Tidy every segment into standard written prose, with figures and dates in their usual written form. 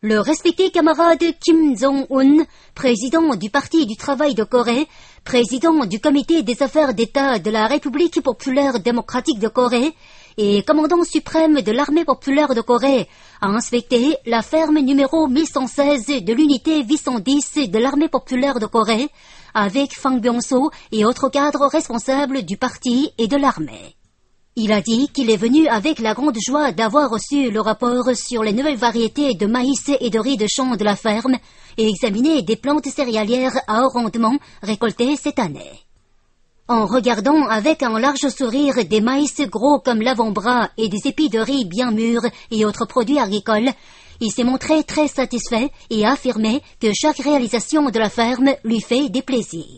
Le respecté camarade Kim Jong-un, président du Parti du Travail de Corée, président du Comité des affaires d'État de la République populaire démocratique de Corée et commandant suprême de l'armée populaire de Corée, a inspecté la ferme numéro 1116 de l'unité 810 de l'armée populaire de Corée avec Fang Byung-so et autres cadres responsables du parti et de l'armée. Il a dit qu'il est venu avec la grande joie d'avoir reçu le rapport sur les nouvelles variétés de maïs et de riz de champ de la ferme et examiner des plantes céréalières à haut rendement récoltées cette année. En regardant avec un large sourire des maïs gros comme l'avant-bras et des épis de riz bien mûrs et autres produits agricoles, il s'est montré très satisfait et a affirmé que chaque réalisation de la ferme lui fait des plaisirs.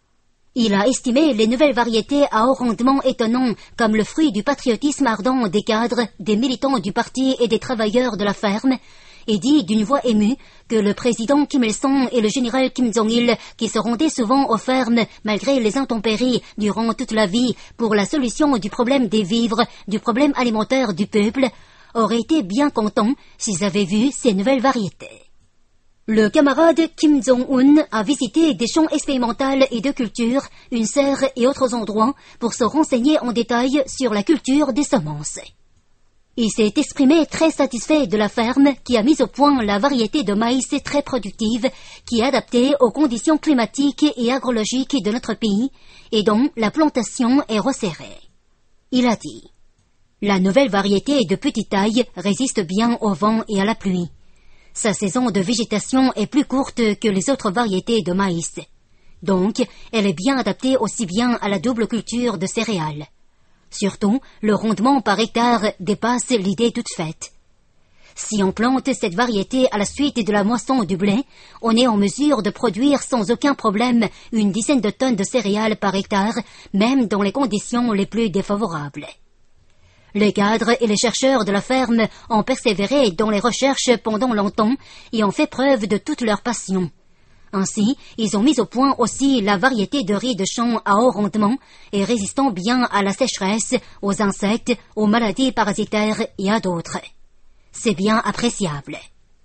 Il a estimé les nouvelles variétés à haut rendement étonnant comme le fruit du patriotisme ardent des cadres, des militants du parti et des travailleurs de la ferme, et dit d'une voix émue que le président Kim Il-sung et le général Kim Jong-il, qui se rendaient souvent aux fermes malgré les intempéries durant toute la vie pour la solution du problème des vivres, du problème alimentaire du peuple, auraient été bien contents s'ils avaient vu ces nouvelles variétés. Le camarade Kim Jong-un a visité des champs expérimentaux et de culture, une serre et autres endroits pour se renseigner en détail sur la culture des semences. Il s'est exprimé très satisfait de la ferme qui a mis au point la variété de maïs très productive qui est adaptée aux conditions climatiques et agrologiques de notre pays et dont la plantation est resserrée. Il a dit « La nouvelle variété de petite taille résiste bien au vent et à la pluie. Sa saison de végétation est plus courte que les autres variétés de maïs. Donc, elle est bien adaptée aussi bien à la double culture de céréales. Surtout, le rendement par hectare dépasse l'idée toute faite. Si on plante cette variété à la suite de la moisson du blé, on est en mesure de produire sans aucun problème une dizaine de tonnes de céréales par hectare, même dans les conditions les plus défavorables. Les cadres et les chercheurs de la ferme ont persévéré dans les recherches pendant longtemps et ont fait preuve de toute leur passion. Ainsi, ils ont mis au point aussi la variété de riz de champ à haut rendement et résistant bien à la sécheresse, aux insectes, aux maladies parasitaires et à d'autres. C'est bien appréciable.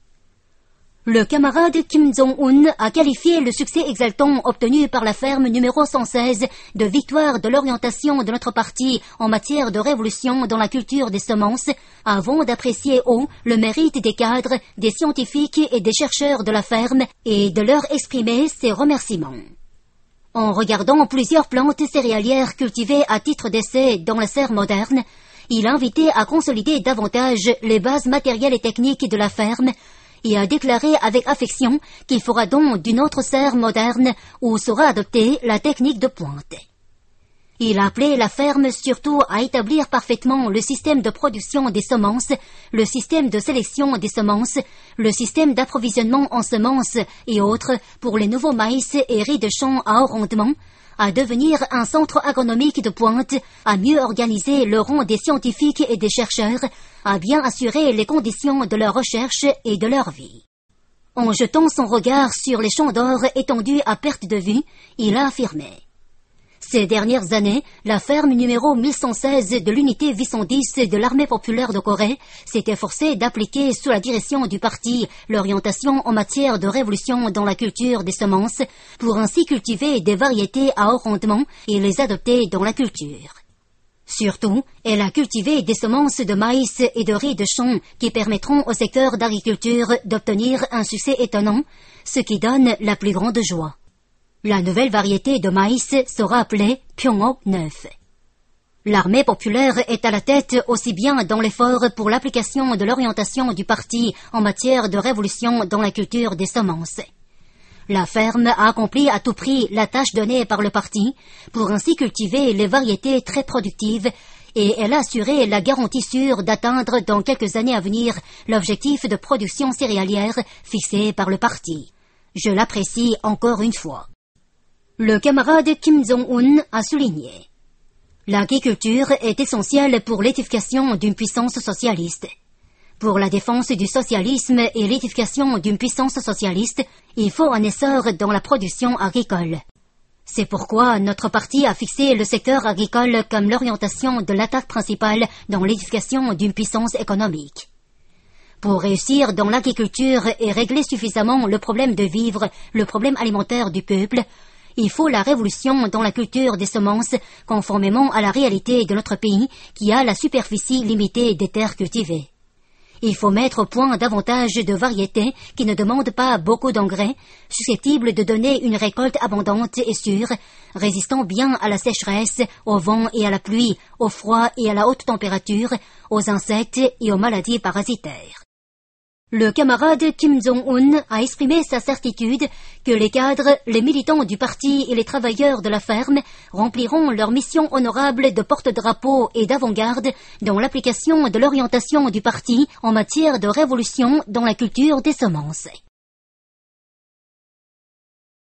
Le camarade Kim Jong-un a qualifié le succès exaltant obtenu par la ferme numéro 116 de victoire de l'orientation de notre parti en matière de révolution dans la culture des semences, avant d'apprécier haut le mérite des cadres, des scientifiques et des chercheurs de la ferme et de leur exprimer ses remerciements. En regardant plusieurs plantes céréalières cultivées à titre d'essai dans la serre moderne, il a invité à consolider davantage les bases matérielles et techniques de la ferme et a déclaré avec affection qu'il fera don d'une autre serre moderne où sera adoptée la technique de pointe. Il a appelé la ferme surtout à établir parfaitement le système de production des semences, le système de sélection des semences, le système d'approvisionnement en semences et autres pour les nouveaux maïs et riz de champ à haut rendement, à devenir un centre agronomique de pointe, à mieux organiser le rang des scientifiques et des chercheurs, à bien assurer les conditions de leur recherche et de leur vie. En jetant son regard sur les champs d'or étendus à perte de vue, il a affirmé « Ces dernières années, la ferme numéro 1116 de l'unité 810 de l'armée populaire de Corée s'est efforcée d'appliquer sous la direction du parti l'orientation en matière de révolution dans la culture des semences pour ainsi cultiver des variétés à haut rendement et les adopter dans la culture. Surtout, elle a cultivé des semences de maïs et de riz de champ qui permettront au secteur d'agriculture d'obtenir un succès étonnant, ce qui donne la plus grande joie. La nouvelle variété de maïs sera appelée Pyeongok 9. L'armée populaire est à la tête aussi bien dans l'effort pour l'application de l'orientation du parti en matière de révolution dans la culture des semences. La ferme a accompli à tout prix la tâche donnée par le parti pour ainsi cultiver les variétés très productives et elle a assuré la garantie sûre d'atteindre dans quelques années à venir l'objectif de production céréalière fixé par le parti. Je l'apprécie encore une fois. Le camarade Kim Jong-un a souligné « L'agriculture est essentielle pour l'édification d'une puissance socialiste. Pour la défense du socialisme et l'édification d'une puissance socialiste, il faut un essor dans la production agricole. C'est pourquoi notre parti a fixé le secteur agricole comme l'orientation de l'attaque principale dans l'édification d'une puissance économique. Pour réussir dans l'agriculture et régler suffisamment le problème de vivre, le problème alimentaire du peuple, il faut la révolution dans la culture des semences, conformément à la réalité de notre pays qui a la superficie limitée des terres cultivées. Il faut mettre au point davantage de variétés qui ne demandent pas beaucoup d'engrais, susceptibles de donner une récolte abondante et sûre, résistant bien à la sécheresse, au vent et à la pluie, au froid et à la haute température, aux insectes et aux maladies parasitaires. Le camarade Kim Jong-un a exprimé sa certitude que les cadres, les militants du parti et les travailleurs de la ferme rempliront leur mission honorable de porte-drapeau et d'avant-garde dans l'application de l'orientation du parti en matière de révolution dans la culture des semences.